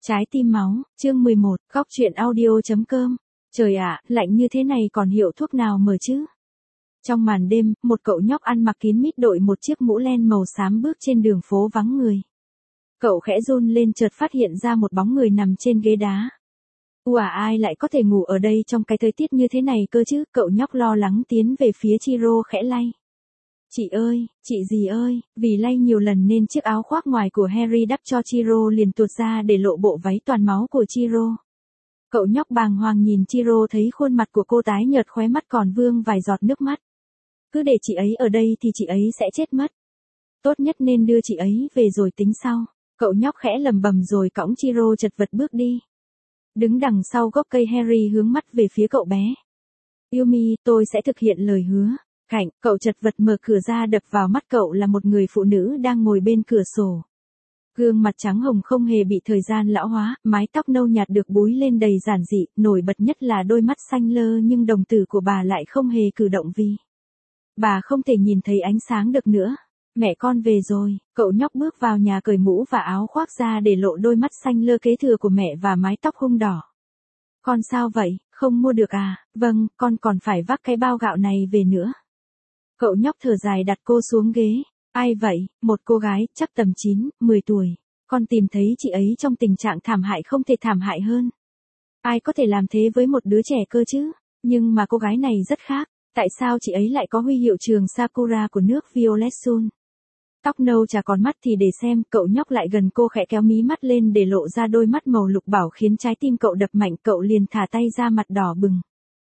Trái tim máu, chương 11, góc truyện audio.com. Trời ạ, lạnh như thế này còn hiệu thuốc nào mở chứ? Trong màn đêm, một cậu nhóc ăn mặc kín mít đội một chiếc mũ len màu xám bước trên đường phố vắng người. Cậu khẽ run lên chợt phát hiện ra một bóng người nằm trên ghế đá. Ai lại có thể ngủ ở đây trong cái thời tiết như thế này cơ chứ? Cậu nhóc lo lắng tiến về phía Chiro khẽ lay. Chị ơi, chị gì ơi, vì lay nhiều lần nên chiếc áo khoác ngoài của Harry đắp cho Chiro liền tuột ra để lộ bộ váy toàn máu của Chiro. Cậu nhóc bàng hoàng nhìn Chiro thấy khuôn mặt của cô tái nhợt khóe mắt còn vương vài giọt nước mắt. Cứ để chị ấy ở đây thì chị ấy sẽ chết mất. Tốt nhất nên đưa chị ấy về rồi tính sau. Cậu nhóc khẽ lầm bầm rồi cõng Chiro chật vật bước đi. Đứng đằng sau gốc cây Harry hướng mắt về phía cậu bé. Yumi, tôi sẽ thực hiện lời hứa. Cạnh, cậu chật vật mở cửa ra đập vào mắt cậu là một người phụ nữ đang ngồi bên cửa sổ. Gương mặt trắng hồng không hề bị thời gian lão hóa, mái tóc nâu nhạt được búi lên đầy giản dị, nổi bật nhất là đôi mắt xanh lơ nhưng đồng tử của bà lại không hề cử động vì bà không thể nhìn thấy ánh sáng được nữa. Mẹ con về rồi, cậu nhóc bước vào nhà cởi mũ và áo khoác ra để lộ đôi mắt xanh lơ kế thừa của mẹ và mái tóc hung đỏ. Con sao vậy, không mua được à? Vâng, con còn phải vác cái bao gạo này về nữa. Cậu nhóc thở dài đặt cô xuống ghế. Ai vậy? Một cô gái, chắc tầm 9, 10 tuổi. Con tìm thấy chị ấy trong tình trạng thảm hại không thể thảm hại hơn. Ai có thể làm thế với một đứa trẻ cơ chứ? Nhưng mà cô gái này rất khác. Tại sao chị ấy lại có huy hiệu trường Sakura của nước Violet Sun? Tóc nâu chả còn mắt thì để xem, cậu nhóc lại gần cô khẽ kéo mí mắt lên để lộ ra đôi mắt màu lục bảo khiến trái tim cậu đập mạnh, cậu liền thả tay ra mặt đỏ bừng.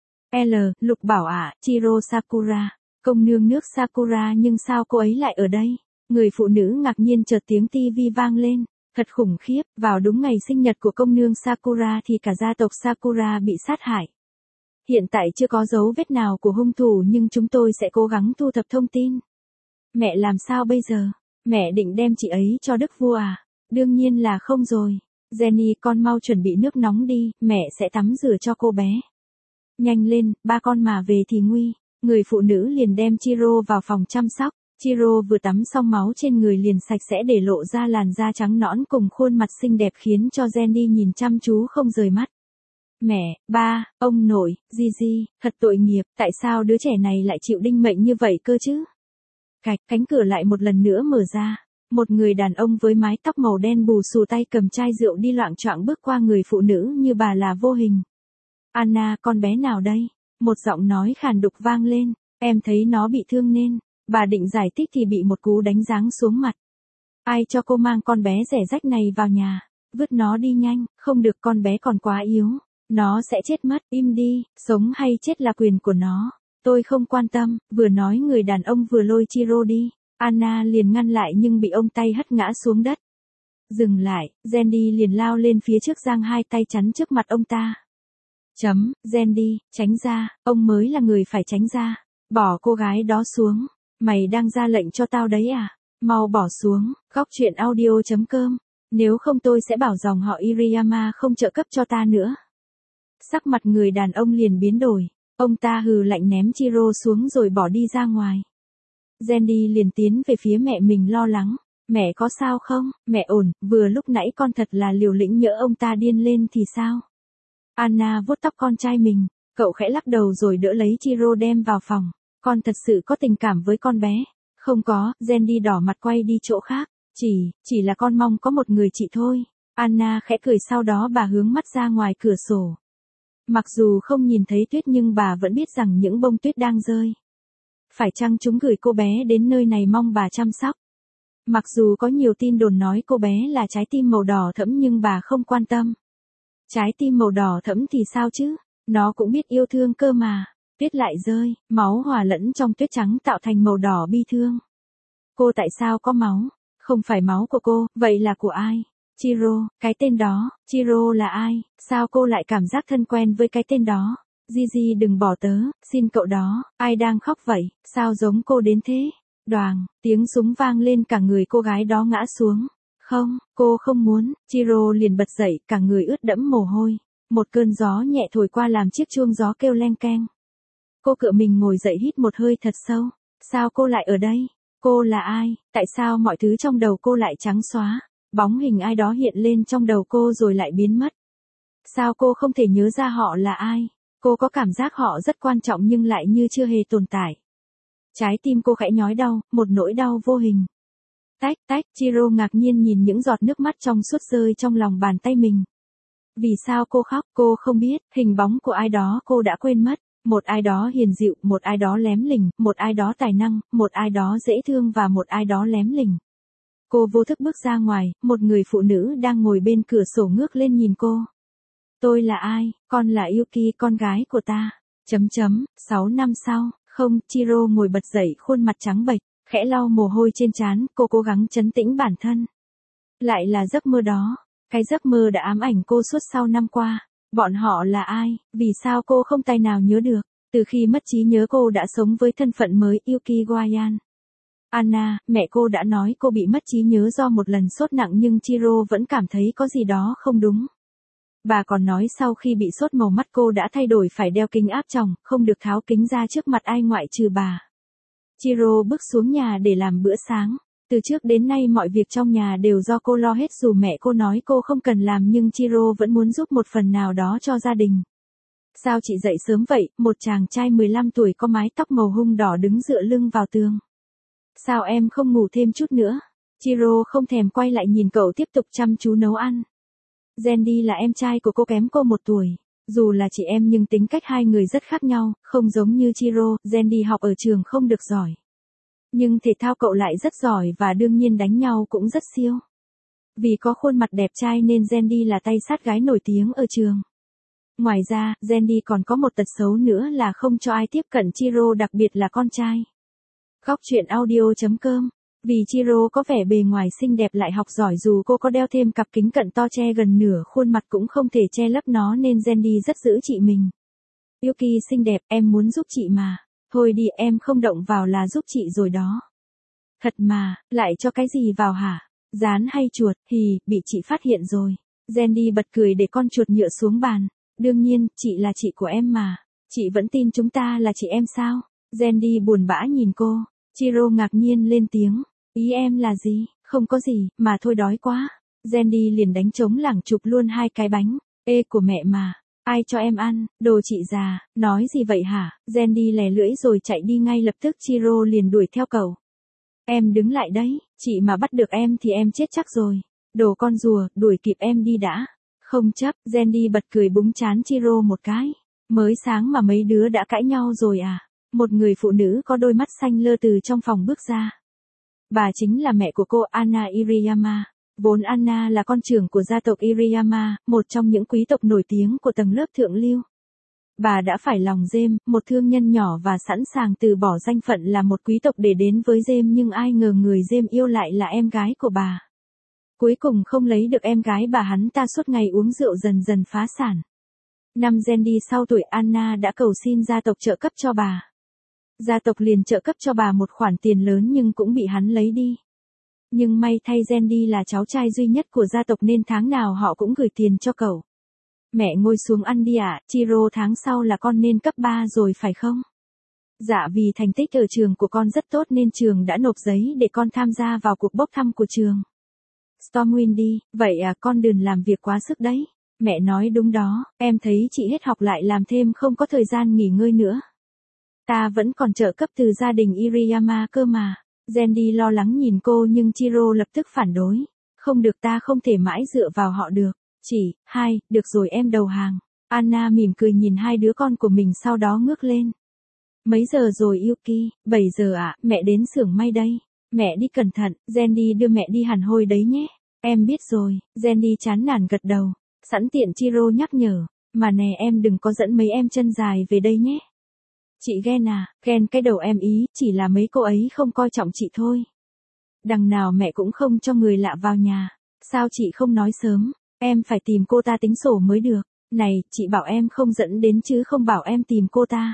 Lục bảo à, Chiro Sakura. Công nương nước Sakura nhưng sao cô ấy lại ở đây? Người phụ nữ ngạc nhiên chợt tiếng tivi vang lên. Thật khủng khiếp, vào đúng ngày sinh nhật của công nương Sakura thì cả gia tộc Sakura bị sát hại. Hiện tại chưa có dấu vết nào của hung thủ nhưng chúng tôi sẽ cố gắng thu thập thông tin. Mẹ làm sao bây giờ? Mẹ định đem chị ấy cho đức vua à? Đương nhiên là không rồi. Jenny, con mau chuẩn bị nước nóng đi, mẹ sẽ tắm rửa cho cô bé. Nhanh lên, ba con mà về thì nguy. Người phụ nữ liền đem Chiro vào phòng chăm sóc. Chiro vừa tắm xong máu trên người liền sạch sẽ để lộ ra làn da trắng nõn cùng khuôn mặt xinh đẹp khiến cho Jenny nhìn chăm chú không rời mắt. Mẹ, ba, ông nội, Gigi, thật tội nghiệp, tại sao đứa trẻ này lại chịu đinh mệnh như vậy cơ chứ? Cạch, cánh cửa lại một lần nữa mở ra. Một người đàn ông với mái tóc màu đen bù xù tay cầm chai rượu đi loạng choạng bước qua người phụ nữ như bà là vô hình. Anna, con bé nào đây? Một giọng nói khàn đục vang lên, em thấy nó bị thương nên, bà định giải thích thì bị một cú đánh giáng xuống mặt. Ai cho cô mang con bé rẻ rách này vào nhà, vứt nó đi nhanh, không được con bé còn quá yếu, nó sẽ chết mất, im đi, sống hay chết là quyền của nó, tôi không quan tâm, vừa nói người đàn ông vừa lôi Chiro đi, Anna liền ngăn lại nhưng bị ông tay hất ngã xuống đất. Dừng lại, Jenny liền lao lên phía trước giang hai tay chắn trước mặt ông ta. Jenny, tránh ra, ông mới là người phải tránh ra. Bỏ cô gái đó xuống. Mày đang ra lệnh cho tao đấy à? Mau bỏ xuống, góc truyện audio.com. Nếu không tôi sẽ bảo dòng họ Iriyama không trợ cấp cho ta nữa. Sắc mặt người đàn ông liền biến đổi. Ông ta hừ lạnh ném Chiro xuống rồi bỏ đi ra ngoài. Jenny liền tiến về phía mẹ mình lo lắng. Mẹ có sao không? Mẹ ổn, vừa lúc nãy con thật là liều lĩnh nhỡ ông ta điên lên thì sao? Anna vuốt tóc con trai mình, cậu khẽ lắc đầu rồi đỡ lấy Chiro đem vào phòng. Con thật sự có tình cảm với con bé. Không có, Jenny đỏ mặt quay đi chỗ khác. Chỉ là con mong có một người chị thôi. Anna khẽ cười sau đó bà hướng mắt ra ngoài cửa sổ. Mặc dù không nhìn thấy tuyết nhưng bà vẫn biết rằng những bông tuyết đang rơi. Phải chăng chúng gửi cô bé đến nơi này mong bà chăm sóc? Mặc dù có nhiều tin đồn nói cô bé là trái tim màu đỏ thẫm nhưng bà không quan tâm. Trái tim màu đỏ thẫm thì sao chứ? Nó cũng biết yêu thương cơ mà. Tuyết lại rơi, máu hòa lẫn trong tuyết trắng tạo thành màu đỏ bi thương. Cô tại sao có máu? Không phải máu của cô, vậy là của ai? Chiro, cái tên đó, Chiro là ai? Sao cô lại cảm giác thân quen với cái tên đó? Gigi đừng bỏ tớ, xin cậu đó, ai đang khóc vậy, sao giống cô đến thế? Đoàng, tiếng súng vang lên cả người cô gái đó ngã xuống. Không, cô không muốn, Chiro liền bật dậy, cả người ướt đẫm mồ hôi. Một cơn gió nhẹ thổi qua làm chiếc chuông gió kêu leng keng. Cô cựa mình ngồi dậy hít một hơi thật sâu. Sao cô lại ở đây? Cô là ai? Tại sao mọi thứ trong đầu cô lại trắng xóa? Bóng hình ai đó hiện lên trong đầu cô rồi lại biến mất. Sao cô không thể nhớ ra họ là ai? Cô có cảm giác họ rất quan trọng nhưng lại như chưa hề tồn tại. Trái tim cô khẽ nhói đau, một nỗi đau vô hình. Tách tách, Chiro ngạc nhiên nhìn những giọt nước mắt trong suốt rơi trong lòng bàn tay mình. Vì sao cô khóc? Cô không biết, hình bóng của ai đó cô đã quên mất. Một ai đó hiền dịu, một ai đó lém lỉnh, một ai đó tài năng, một ai đó dễ thương và một ai đó lém lỉnh. Cô vô thức bước ra ngoài, một người phụ nữ đang ngồi bên cửa sổ ngước lên nhìn cô. Tôi là ai? Con là Yuki, con gái của ta. 6 năm sau, không, Chiro ngồi bật dậy khuôn mặt trắng bệch, khẽ lau mồ hôi trên trán, cô cố gắng trấn tĩnh bản thân. Lại là giấc mơ đó, cái giấc mơ đã ám ảnh cô suốt sau năm qua. Bọn họ là ai? Vì sao cô không tài nào nhớ được? Từ khi mất trí nhớ cô đã sống với thân phận mới Yuki Guayan. Anna, mẹ cô đã nói cô bị mất trí nhớ do một lần sốt nặng nhưng Chiro vẫn cảm thấy có gì đó không đúng. Bà còn nói sau khi bị sốt màu mắt cô đã thay đổi phải đeo kính áp tròng, không được tháo kính ra trước mặt ai ngoại trừ bà. Chiro bước xuống nhà để làm bữa sáng. Từ trước đến nay mọi việc trong nhà đều do cô lo hết dù mẹ cô nói cô không cần làm nhưng Chiro vẫn muốn giúp một phần nào đó cho gia đình. Sao chị dậy sớm vậy? Một chàng trai 15 tuổi có mái tóc màu hung đỏ đứng dựa lưng vào tường. Sao em không ngủ thêm chút nữa? Chiro không thèm quay lại nhìn cậu tiếp tục chăm chú nấu ăn. Randy là em trai của cô kém cô 1 tuổi. Dù là chị em nhưng tính cách hai người rất khác nhau, không giống như Chiro, Randy học ở trường không được giỏi. Nhưng thể thao cậu lại rất giỏi và đương nhiên đánh nhau cũng rất siêu. Vì có khuôn mặt đẹp trai nên Randy là tay sát gái nổi tiếng ở trường. Ngoài ra, Randy còn có một tật xấu nữa là không cho ai tiếp cận Chiro, đặc biệt là con trai. Góc truyện audio.com. Vì Chiro có vẻ bề ngoài xinh đẹp lại học giỏi dù cô có đeo thêm cặp kính cận to che gần nửa khuôn mặt cũng không thể che lấp nó nên Randy rất giữ chị mình. Yuki xinh đẹp, em muốn giúp chị mà. Thôi đi, em không động vào là giúp chị rồi đó. Thật mà, lại cho cái gì vào hả? Rán hay chuột? Hì, bị chị phát hiện rồi. Randy bật cười để con chuột nhựa xuống bàn. Đương nhiên, chị là chị của em mà. Chị vẫn tin chúng ta là chị em sao? Randy buồn bã nhìn cô. Chiro ngạc nhiên lên tiếng. Ý em là gì? Không có gì, mà thôi đói quá. Randy liền đánh trống lảng chụp luôn 2 cái bánh. Ê của mẹ mà. Ai cho em ăn? Đồ chị già. Nói gì vậy hả? Randy lè lưỡi rồi chạy đi ngay lập tức. Chiro liền đuổi theo cậu. Em đứng lại đấy. Chị mà bắt được em thì em chết chắc rồi. Đồ con rùa, đuổi kịp em đi đã. Không chấp. Randy bật cười búng trán Chiro một cái. Mới sáng mà mấy đứa đã cãi nhau rồi à? Một người phụ nữ có đôi mắt xanh lơ từ trong phòng bước ra. Bà chính là mẹ của cô, Anna Iriyama. Vốn Anna là con trưởng của gia tộc Iriyama, một trong những quý tộc nổi tiếng của tầng lớp thượng lưu. Bà đã phải lòng James, một thương nhân nhỏ và sẵn sàng từ bỏ danh phận là một quý tộc để đến với James nhưng ai ngờ người James yêu lại là em gái của bà. Cuối cùng không lấy được em gái bà hắn ta suốt ngày uống rượu dần dần phá sản. Năm Randy sau tuổi Anna đã cầu xin gia tộc trợ cấp cho bà. Gia tộc liền trợ cấp cho bà một khoản tiền lớn nhưng cũng bị hắn lấy đi. Nhưng may thay Randy là cháu trai duy nhất của gia tộc nên tháng nào họ cũng gửi tiền cho cậu. Mẹ ngồi xuống ăn đi ạ, Chiro tháng sau là con nên cấp 3 rồi phải không? Dạ vì thành tích ở trường của con rất tốt nên trường đã nộp giấy để con tham gia vào cuộc bốc thăm của trường. Stormwind, vậy à, con đừng làm việc quá sức đấy. Mẹ nói đúng đó, em thấy chị hết học lại làm thêm không có thời gian nghỉ ngơi nữa. Ta vẫn còn trợ cấp từ gia đình Iriyama cơ mà. Randy lo lắng nhìn cô nhưng Chiro lập tức phản đối. Không được, ta không thể mãi dựa vào họ được. Được rồi em đầu hàng. Anna mỉm cười nhìn 2 đứa con của mình sau đó ngước lên. Mấy giờ rồi Yuki? 7 giờ ạ, mẹ đến xưởng may đây. Mẹ đi cẩn thận, Randy đưa mẹ đi hàn hôi đấy nhé. Em biết rồi, Randy chán nản gật đầu. Sẵn tiện Chiro nhắc nhở. Mà nè em đừng có dẫn mấy em chân dài về đây nhé. Chị ghen à? Ghen cái đầu em ý, chỉ là mấy cô ấy không coi trọng chị thôi. Đằng nào mẹ cũng không cho người lạ vào nhà. Sao chị không nói sớm? Em phải tìm cô ta tính sổ mới được. Này, chị bảo em không dẫn đến chứ không bảo em tìm cô ta.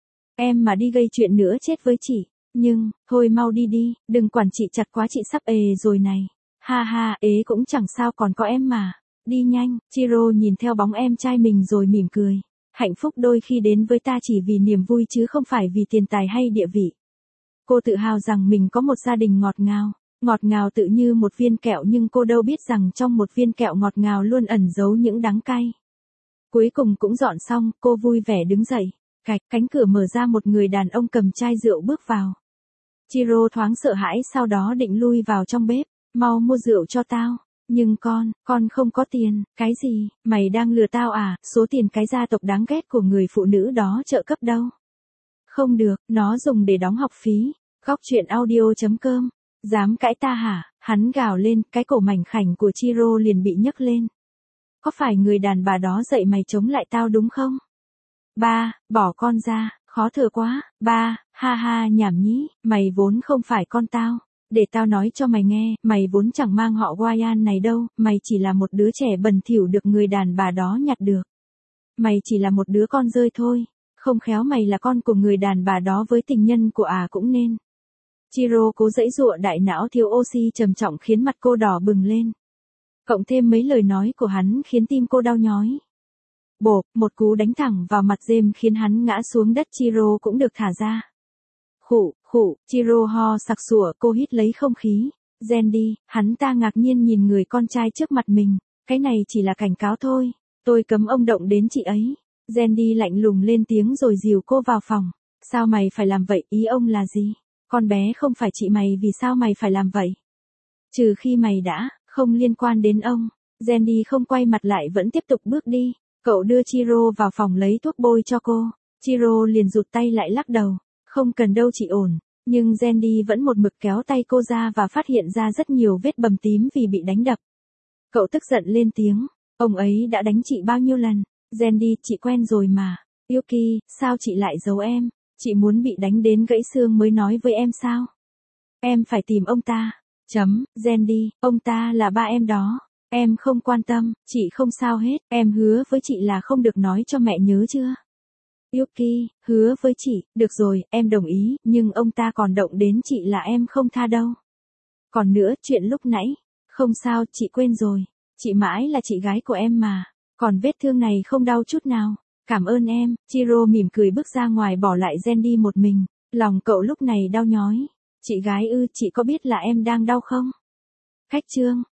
Em mà đi gây chuyện nữa chết với chị. Nhưng, thôi mau đi đi, đừng quản chị chặt quá, chị sắp ề rồi này. Ha ha, ế cũng chẳng sao, còn có em mà. Đi nhanh. Chiro nhìn theo bóng em trai mình rồi mỉm cười. Hạnh phúc đôi khi đến với ta chỉ vì niềm vui chứ không phải vì tiền tài hay địa vị. Cô tự hào rằng mình có một gia đình ngọt ngào. ngọt ngào tự như một viên kẹo nhưng cô đâu biết rằng trong một viên kẹo ngọt ngào luôn ẩn giấu những đắng cay. Cuối cùng cũng dọn xong, cô vui vẻ đứng dậy. Cạch, cánh cửa mở ra, một người đàn ông cầm chai rượu bước vào. Chiro thoáng sợ hãi, sau đó định lui vào trong bếp. Mau mua rượu cho tao. Nhưng con không có tiền. Cái gì, mày đang lừa tao à? Số tiền cái gia tộc đáng ghét của người phụ nữ đó trợ cấp đâu? Không được, nó dùng để đóng học phí. Góc truyện audio.com. Dám cãi ta hả? Hắn gào lên, cái cổ mảnh khảnh của Chiro liền bị nhấc lên. Có phải người đàn bà đó dạy mày chống lại tao đúng không? Ba, bỏ con ra, khó thở quá. Ba, ha ha, nhảm nhí, mày vốn không phải con tao. Để tao nói cho mày nghe, mày vốn chẳng mang họ Ryan này đâu, mày chỉ là một đứa trẻ bẩn thỉu được người đàn bà đó nhặt được. Mày chỉ là một đứa con rơi thôi, không khéo mày là con của người đàn bà đó với tình nhân của cũng nên. Chiro cố giãy giụa, đại não thiếu oxy trầm trọng khiến mặt cô đỏ bừng lên. Cộng thêm mấy lời nói của hắn khiến tim cô đau nhói. Bộp, một cú đánh thẳng vào mặt James khiến hắn ngã xuống đất. Chiro cũng được thả ra. Khụ, Chiro ho sặc sụa, cô hít lấy không khí. Sandy, hắn ta ngạc nhiên nhìn người con trai trước mặt mình. Cái này chỉ là cảnh cáo thôi. Tôi cấm ông động đến chị ấy. Sandy lạnh lùng lên tiếng rồi dìu cô vào phòng. Sao mày phải làm vậy? Ý ông là gì? Con bé không phải chị mày, vì sao mày phải làm vậy? Trừ khi mày đã không liên quan đến ông. Sandy không quay mặt lại, vẫn tiếp tục bước đi. Cậu đưa Chiro vào phòng lấy thuốc bôi cho cô. Chiro liền rụt tay lại, lắc đầu. Không cần đâu, chị ổn. Nhưng Sandy vẫn một mực kéo tay cô ra và phát hiện ra rất nhiều vết bầm tím vì bị đánh đập. Cậu tức giận lên tiếng. Ông ấy đã đánh chị bao nhiêu lần? Sandy, chị quen rồi mà. Yuki, sao chị lại giấu em? Chị muốn bị đánh đến gãy xương mới nói với em sao? Em phải tìm ông ta. Sandy, ông ta là ba em đó. Em không quan tâm, chị không sao hết. Em hứa với chị là không được nói cho mẹ, nhớ chưa? Yuki, hứa với chị. Được rồi, em đồng ý, nhưng ông ta còn động đến chị là em không tha đâu. Còn nữa, chuyện lúc nãy. Không sao, chị quên rồi. Chị mãi là chị gái của em mà. Còn vết thương này không đau chút nào. Cảm ơn em. Chiro mỉm cười bước ra ngoài, bỏ lại Sandy một mình. Lòng cậu lúc này đau nhói. Chị gái ư? Chị có biết là em đang đau không? Cách chương